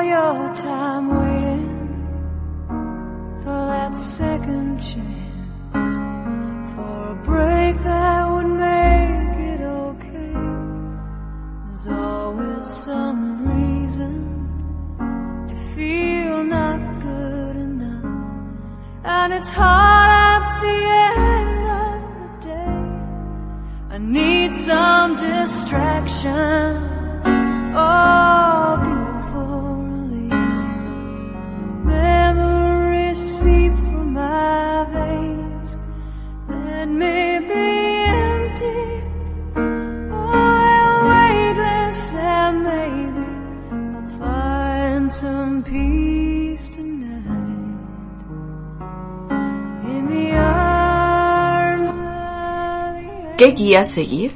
your time waiting for that second chance, for a break that would make it okay. There's always some reason to feel not good enough, and it's hard at the end of the day. I need some distraction. Oh, beautiful release. Memories seep from my veins. Let me be empty. Oh, weightless, and maybe I'll find some peace tonight in the arms of the... ¿Qué guía seguir?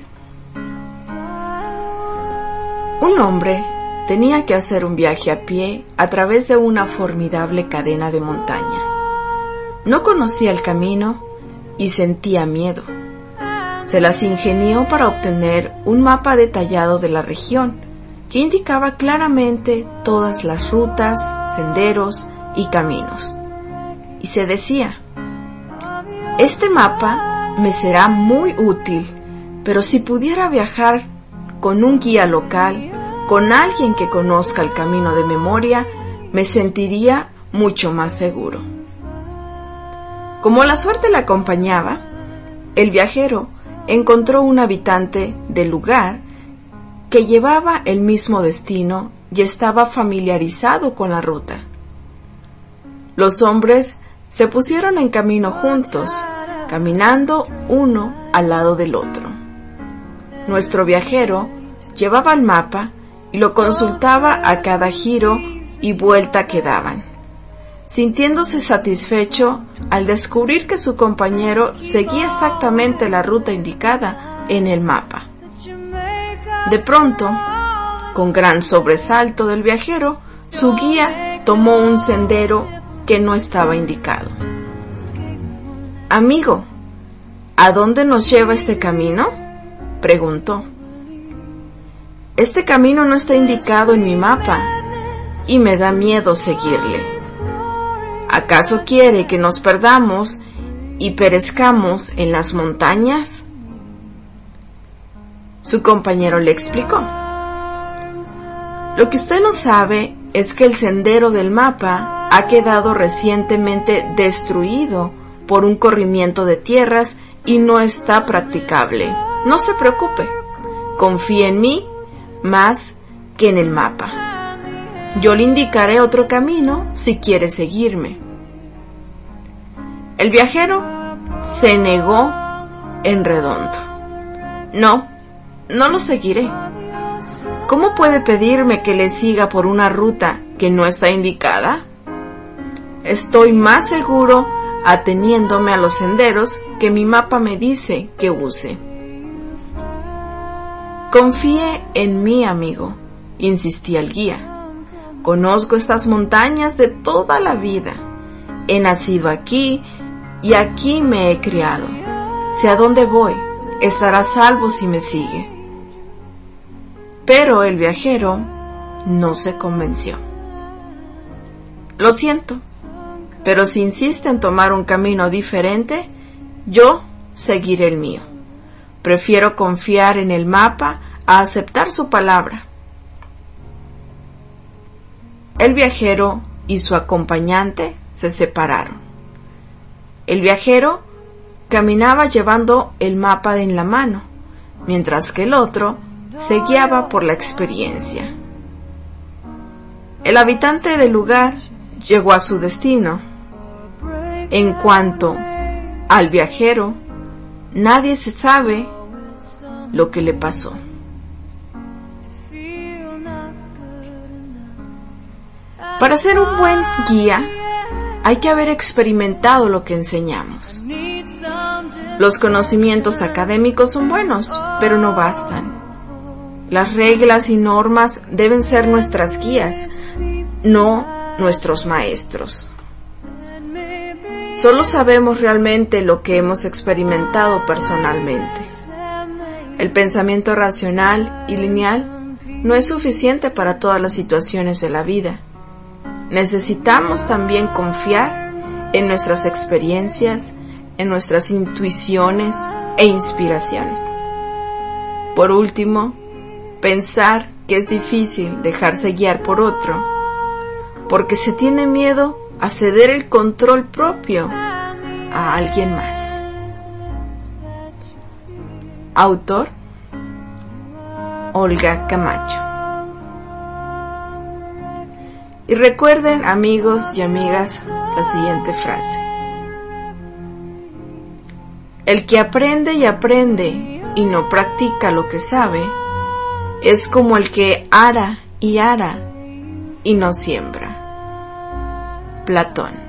Un hombre tenía que hacer un viaje a pie a través de una formidable cadena de montañas. No conocía el camino y sentía miedo. Se las ingenió para obtener un mapa detallado de la región que indicaba claramente todas las rutas, senderos y caminos. Y se decía: este mapa me será muy útil, pero si pudiera viajar con un guía local, con alguien que conozca el camino de memoria, me sentiría mucho más seguro. Como la suerte le acompañaba, el viajero encontró un habitante del lugar que llevaba el mismo destino y estaba familiarizado con la ruta. Los hombres se pusieron en camino juntos, caminando uno al lado del otro. Nuestro viajero llevaba el mapa y lo consultaba a cada giro y vuelta que daban, sintiéndose satisfecho al descubrir que su compañero seguía exactamente la ruta indicada en el mapa. De pronto, con gran sobresalto del viajero, su guía tomó un sendero que no estaba indicado. «Amigo, ¿a dónde nos lleva este camino?», preguntó. «Este camino no está indicado en mi mapa y me da miedo seguirle. ¿Acaso quiere que nos perdamos y perezcamos en las montañas?». Su compañero le explicó: «Lo que usted no sabe es que el sendero del mapa ha quedado recientemente destruido por un corrimiento de tierras y no está practicable. No se preocupe, confíe en mí más que en el mapa. Yo le indicaré otro camino si quiere seguirme». El viajero se negó en redondo. «No lo seguiré. ¿Cómo puede pedirme que le siga por una ruta que no está indicada? Estoy más seguro ateniéndome a los senderos que mi mapa me dice que use». «Confíe en mí, amigo», insistía el guía. «Conozco estas montañas de toda la vida. He nacido aquí y aquí me he criado. Sé a dónde voy. Estará a salvo si me sigue». Pero el viajero no se convenció. «Lo siento, pero si insiste en tomar un camino diferente, yo seguiré el mío. Prefiero confiar en el mapa a aceptar su palabra». El viajero y su acompañante se separaron. El viajero caminaba llevando el mapa en la mano, mientras que el otro se guiaba por la experiencia. El habitante del lugar llegó a su destino. En cuanto al viajero, nadie se sabe lo que le pasó. Para ser un buen guía, hay que haber experimentado lo que enseñamos. Los conocimientos académicos son buenos, pero no bastan. Las reglas y normas deben ser nuestras guías, no nuestros maestros. Solo sabemos realmente lo que hemos experimentado personalmente. El pensamiento racional y lineal no es suficiente para todas las situaciones de la vida, necesitamos también confiar en nuestras experiencias, en nuestras intuiciones e inspiraciones. Por último, pensar que es difícil dejarse guiar por otro, porque se tiene miedo a ceder el control propio a alguien más. Autor: Olga Camacho. Y recuerden, amigos y amigas, la siguiente frase: el que aprende y aprende y no practica lo que sabe es como el que ara y no siembra. Platón.